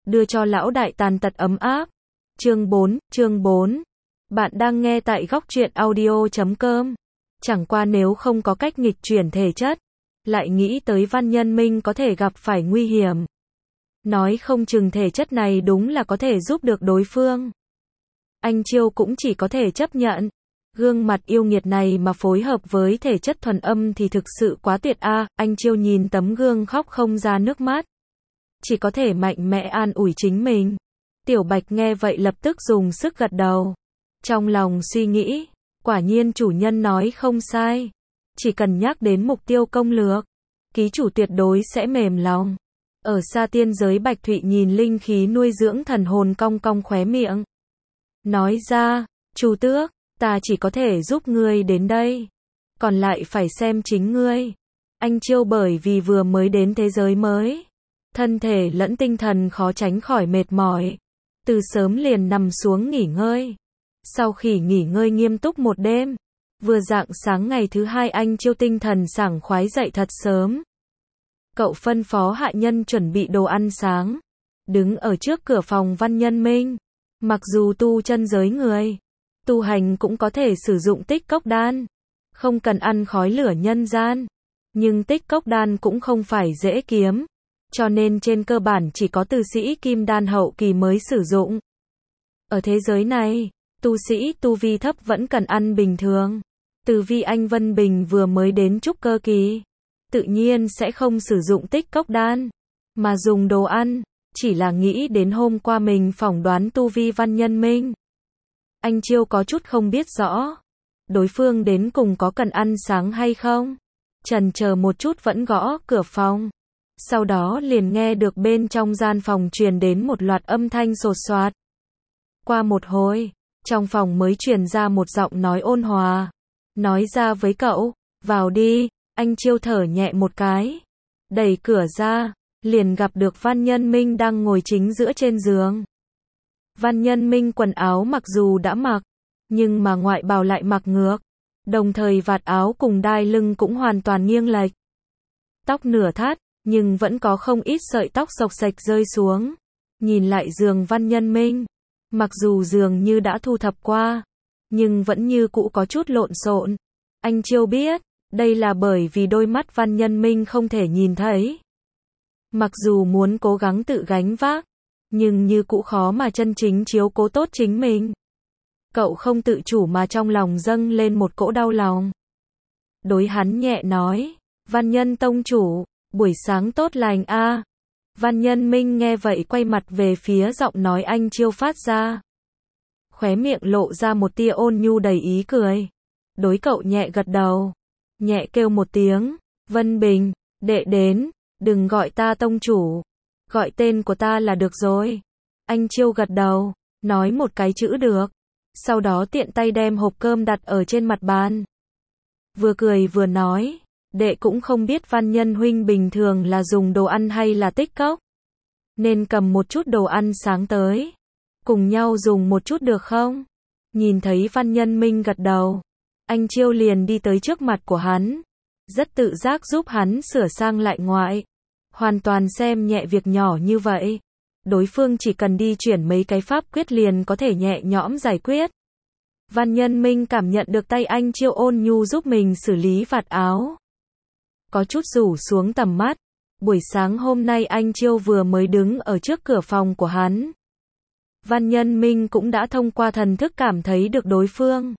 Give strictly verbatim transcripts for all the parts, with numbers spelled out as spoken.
đưa cho lão đại tàn tật ấm áp. Chương bốn, chương bốn. Bạn đang nghe tại góc truyện audio chấm com. Chẳng qua nếu không có cách nghịch chuyển thể chất, lại nghĩ tới Văn Nhân Minh có thể gặp phải nguy hiểm. Nói không chừng thể chất này đúng là có thể giúp được đối phương. Anh Chiêu cũng chỉ có thể chấp nhận. Gương mặt yêu nghiệt này mà phối hợp với thể chất thuần âm thì thực sự quá tuyệt a. À. Anh Chiêu nhìn tấm gương khóc không ra nước mắt. Chỉ có thể mạnh mẽ an ủi chính mình. Tiểu Bạch nghe vậy lập tức dùng sức gật đầu. Trong lòng suy nghĩ, quả nhiên chủ nhân nói không sai. Chỉ cần nhắc đến mục tiêu công lược, ký chủ tuyệt đối sẽ mềm lòng. Ở xa tiên giới Bạch Thụy nhìn linh khí nuôi dưỡng thần hồn cong cong khóe miệng. Nói ra, Chu Tước, ta chỉ có thể giúp ngươi đến đây. Còn lại phải xem chính ngươi. Anh Chiêu bởi vì vừa mới đến thế giới mới. Thân thể lẫn tinh thần khó tránh khỏi mệt mỏi. Từ sớm liền nằm xuống nghỉ ngơi. Sau khi nghỉ ngơi nghiêm túc một đêm, vừa rạng sáng ngày thứ hai anh Chiêu tinh thần sảng khoái dậy thật sớm. Cậu phân phó hạ nhân chuẩn bị đồ ăn sáng. Đứng ở trước cửa phòng Văn Nhân Minh. Mặc dù tu chân giới người tu hành cũng có thể sử dụng tích cốc đan, không cần ăn khói lửa nhân gian. Nhưng tích cốc đan cũng không phải dễ kiếm, cho nên trên cơ bản chỉ có tu sĩ kim đan hậu kỳ mới sử dụng. Ở thế giới này, tu sĩ tu vi thấp vẫn cần ăn bình thường. Từ vi anh Vân Bình vừa mới đến trúc cơ kỳ, tự nhiên sẽ không sử dụng tích cốc đan, mà dùng đồ ăn. Chỉ là nghĩ đến hôm qua mình phỏng đoán tu vi Văn Nhân Minh. Anh Chiêu có chút không biết rõ. Đối phương đến cùng có cần ăn sáng hay không? Chần chờ một chút vẫn gõ cửa phòng. Sau đó liền nghe được bên trong gian phòng truyền đến một loạt âm thanh sột soạt. Qua một hồi, trong phòng mới truyền ra một giọng nói ôn hòa. Nói ra với cậu, vào đi. Anh Chiêu thở nhẹ một cái. Đẩy cửa ra. Liền gặp được Văn Nhân Minh đang ngồi chính giữa trên giường. Văn Nhân Minh quần áo mặc dù đã mặc, nhưng mà ngoại bào lại mặc ngược. Đồng thời vạt áo cùng đai lưng cũng hoàn toàn nghiêng lệch. Tóc nửa thắt, nhưng vẫn có không ít sợi tóc xộc xệch rơi xuống. Nhìn lại giường Văn Nhân Minh, mặc dù giường như đã thu thập qua, nhưng vẫn như cũ có chút lộn xộn. Anh Chiêu biết, đây là bởi vì đôi mắt Văn Nhân Minh không thể nhìn thấy. Mặc dù muốn cố gắng tự gánh vác, nhưng như cũ khó mà chân chính chiếu cố tốt chính mình. Cậu không tự chủ mà trong lòng dâng lên một cỗ đau lòng. Đối hắn nhẹ nói, Văn Nhân tông chủ, buổi sáng tốt lành a. À. Văn Nhân Minh nghe vậy quay mặt về phía giọng nói anh Chiêu phát ra. Khóe miệng lộ ra một tia ôn nhu đầy ý cười. Đối cậu nhẹ gật đầu, nhẹ kêu một tiếng, Vân Bình, đệ đến. Đừng gọi ta tông chủ, gọi tên của ta là được rồi. Anh Chiêu gật đầu, nói một cái chữ được. Sau đó tiện tay đem hộp cơm đặt ở trên mặt bàn. Vừa cười vừa nói, đệ cũng không biết Văn Nhân huynh bình thường là dùng đồ ăn hay là tích cốc. Nên cầm một chút đồ ăn sáng tới. Cùng nhau dùng một chút được không? Nhìn thấy Văn Nhân Minh gật đầu, anh Chiêu liền đi tới trước mặt của hắn. Rất tự giác giúp hắn sửa sang lại ngoại. Hoàn toàn xem nhẹ việc nhỏ như vậy. Đối phương chỉ cần đi chuyển mấy cái pháp quyết liền có thể nhẹ nhõm giải quyết. Văn Nhân Minh cảm nhận được tay anh Chiêu ôn nhu giúp mình xử lý vạt áo. Có chút rủ xuống tầm mắt. Buổi sáng hôm nay anh Chiêu vừa mới đứng ở trước cửa phòng của hắn. Văn Nhân Minh cũng đã thông qua thần thức cảm thấy được đối phương.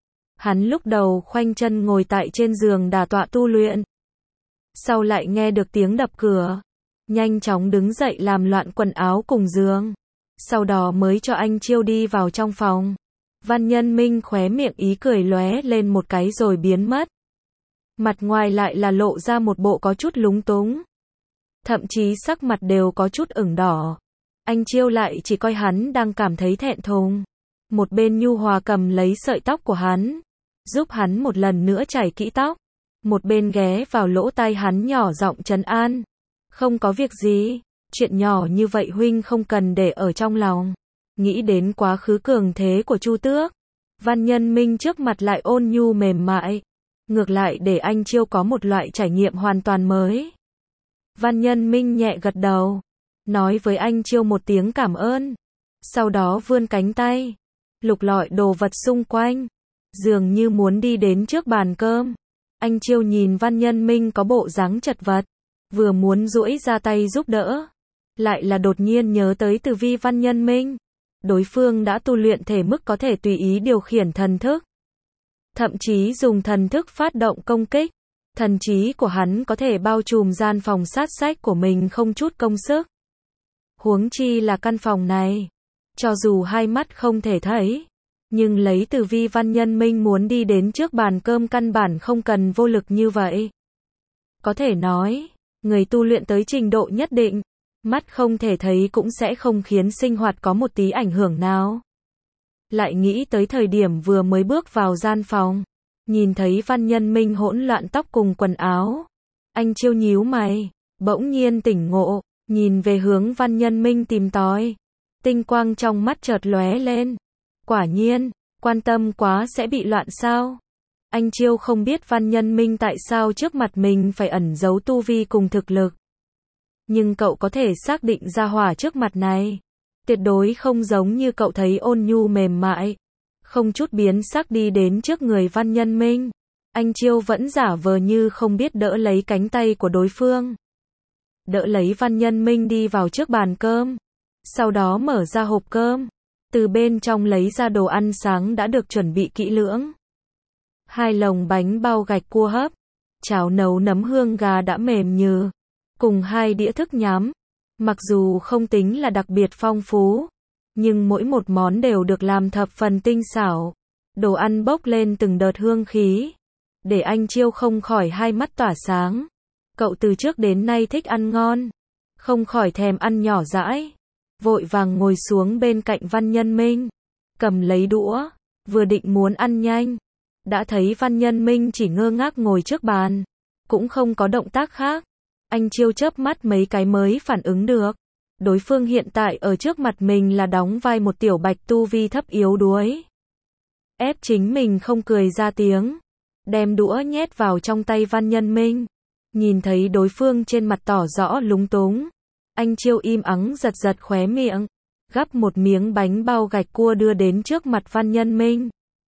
Hắn lúc đầu khoanh chân ngồi tại trên giường đả tọa tu luyện. Sau lại nghe được tiếng đập cửa. Nhanh chóng đứng dậy làm loạn quần áo cùng giường. Sau đó mới cho anh Chiêu đi vào trong phòng. Văn Nhân Minh khóe miệng ý cười lóe lên một cái rồi biến mất. Mặt ngoài lại là lộ ra một bộ có chút lúng túng. Thậm chí sắc mặt đều có chút ửng đỏ. Anh Chiêu lại chỉ coi hắn đang cảm thấy thẹn thùng. Một bên nhu hòa cầm lấy sợi tóc của hắn. Giúp hắn một lần nữa chải kỹ tóc. Một bên ghé vào lỗ tai hắn nhỏ giọng trấn an. Không có việc gì, chuyện nhỏ như vậy huynh không cần để ở trong lòng. Nghĩ đến quá khứ cường thế của Chu Tước. Văn Nhân Minh trước mặt lại ôn nhu mềm mại. Ngược lại để anh Chiêu có một loại trải nghiệm hoàn toàn mới. Văn Nhân Minh nhẹ gật đầu. nói với anh Chiêu một tiếng cảm ơn. Sau đó vươn cánh tay, lục lọi đồ vật xung quanh, dường như muốn đi đến trước bàn cơm. Anh Chiêu nhìn Văn Nhân Minh có bộ dáng chật vật, vừa muốn duỗi ra tay giúp đỡ, lại là đột nhiên nhớ tới tử vi Văn Nhân Minh. Đối phương đã tu luyện thể mức có thể tùy ý điều khiển thần thức, thậm chí dùng thần thức phát động công kích. Thần trí của hắn có thể bao trùm gian phòng sát sách của mình không chút công sức. Huống chi là căn phòng này, cho dù hai mắt không thể thấy, nhưng lấy tử vi Văn Nhân Minh muốn đi đến trước bàn cơm căn bản không cần vô lực như vậy. Có thể nói, người tu luyện tới trình độ nhất định, mắt không thể thấy cũng sẽ không khiến sinh hoạt có một tí ảnh hưởng nào. Lại nghĩ tới thời điểm vừa mới bước vào gian phòng, nhìn thấy Văn Nhân Minh hỗn loạn tóc cùng quần áo. Anh Chiêu nhíu mày, bỗng nhiên tỉnh ngộ, nhìn về hướng Văn Nhân Minh tìm tòi. Tinh quang trong mắt chợt lóe lên. Quả nhiên, quan tâm quá sẽ bị loạn sao? Anh Chiêu không biết Văn Nhân Minh tại sao trước mặt mình phải ẩn giấu tu vi cùng thực lực. Nhưng cậu có thể xác định ra hỏa trước mặt này tuyệt đối không giống như cậu thấy ôn nhu mềm mại, không chút biến sắc đi đến trước người Văn Nhân Minh. Anh Chiêu vẫn giả vờ như không biết đỡ lấy cánh tay của đối phương. Đỡ lấy Văn Nhân Minh đi vào trước bàn cơm. Sau đó mở ra hộp cơm. Từ bên trong lấy ra đồ ăn sáng đã được chuẩn bị kỹ lưỡng. Hai lồng bánh bao gạch cua hấp, cháo nấu nấm hương gà đã mềm nhừ, cùng hai đĩa thức nhắm. Mặc dù không tính là đặc biệt phong phú, nhưng mỗi một món đều được làm thập phần tinh xảo. Đồ ăn bốc lên từng đợt hương khí, để anh Chiêu không khỏi hai mắt tỏa sáng. Cậu từ trước đến nay thích ăn ngon, không khỏi thèm ăn nhỏ dãi. Vội vàng ngồi xuống bên cạnh Văn Nhân Minh, cầm lấy đũa, vừa định muốn ăn nhanh, đã thấy Văn Nhân Minh chỉ ngơ ngác ngồi trước bàn, cũng không có động tác khác. Anh Chiêu chớp mắt mấy cái mới phản ứng được, đối phương hiện tại ở trước mặt mình là đóng vai một tiểu bạch tu vi thấp yếu đuối. Ép chính mình không cười ra tiếng, đem đũa nhét vào trong tay Văn Nhân Minh. Nhìn thấy đối phương trên mặt tỏ rõ lúng túng, anh Chiêu im ắng giật giật khóe miệng, gắp một miếng bánh bao gạch cua đưa đến trước mặt Văn Nhân Minh.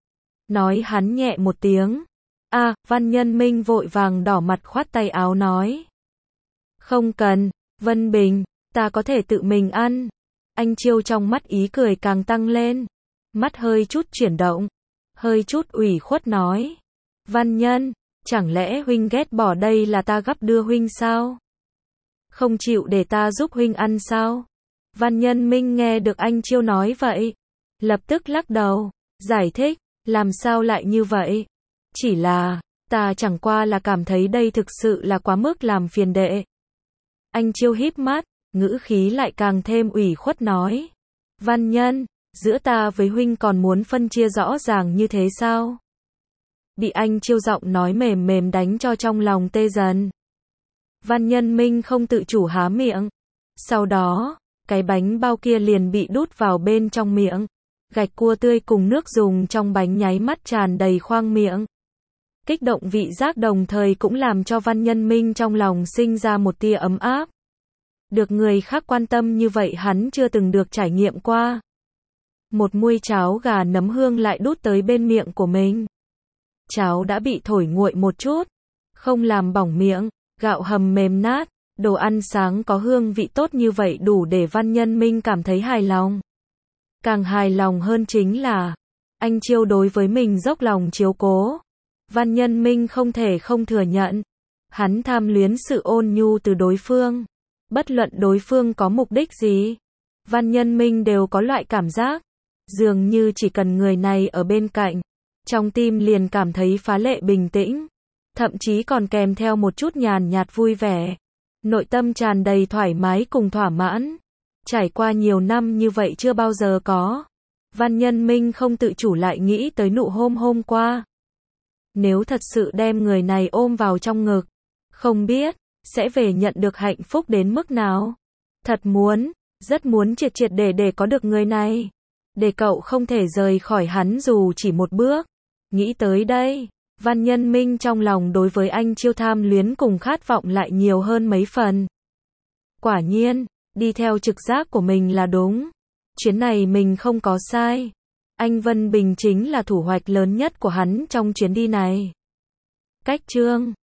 Nói hắn nhẹ một tiếng. A, à, Văn Nhân Minh vội vàng đỏ mặt khoát tay áo nói. Không cần, Vân Bình, ta có thể tự mình ăn. Anh Chiêu trong mắt ý cười càng tăng lên, mắt hơi chút chuyển động, hơi chút ủy khuất nói. Văn Nhân, chẳng lẽ huynh ghét bỏ đây là ta gắp đưa huynh sao? Không chịu để ta giúp huynh ăn sao? Văn Nhân Minh nghe được anh Chiêu nói vậy, lập tức lắc đầu, giải thích, làm sao lại như vậy? Chỉ là, ta chẳng qua là cảm thấy đây thực sự là quá mức làm phiền đệ. Anh Chiêu híp mắt, ngữ khí lại càng thêm ủy khuất nói. Văn Nhân, giữa ta với huynh còn muốn phân chia rõ ràng như thế sao? Bị anh Chiêu giọng nói mềm mềm đánh cho trong lòng tê dần. Văn Nhân Minh không tự chủ há miệng. Sau đó, cái bánh bao kia liền bị đút vào bên trong miệng. Gạch cua tươi cùng nước dùng trong bánh nháy mắt tràn đầy khoang miệng. Kích động vị giác đồng thời cũng làm cho Văn Nhân Minh trong lòng sinh ra một tia ấm áp. Được người khác quan tâm như vậy hắn chưa từng được trải nghiệm qua. Một muôi cháo gà nấm hương lại đút tới bên miệng của mình. Cháo đã bị thổi nguội một chút, không làm bỏng miệng, gạo hầm mềm nát, đồ ăn sáng có hương vị tốt như vậy đủ để Văn Nhân Minh cảm thấy hài lòng. Càng hài lòng hơn chính là, anh Chiêu đối với mình dốc lòng chiếu cố. Văn Nhân Minh không thể không thừa nhận, hắn tham luyến sự ôn nhu từ đối phương. Bất luận đối phương có mục đích gì, Văn Nhân Minh đều có loại cảm giác, dường như chỉ cần người này ở bên cạnh, trong tim liền cảm thấy phá lệ bình tĩnh, thậm chí còn kèm theo một chút nhàn nhạt vui vẻ, nội tâm tràn đầy thoải mái cùng thỏa mãn. Trải qua nhiều năm như vậy chưa bao giờ có. Văn Nhân Minh không tự chủ lại nghĩ tới nụ hôn hôm qua. Nếu thật sự đem người này ôm vào trong ngực, không biết sẽ về nhận được hạnh phúc đến mức nào. Thật muốn, rất muốn triệt triệt để để có được người này, để cậu không thể rời khỏi hắn dù chỉ một bước. Nghĩ tới đây, Văn Nhân Minh trong lòng đối với anh Chiêu tham luyến cùng khát vọng lại nhiều hơn mấy phần. Quả nhiên, Đi theo trực giác của mình là đúng. Chuyến này mình không có sai. Anh Vân Bình chính là thủ hoạch lớn nhất của hắn trong chuyến đi này. Cách chương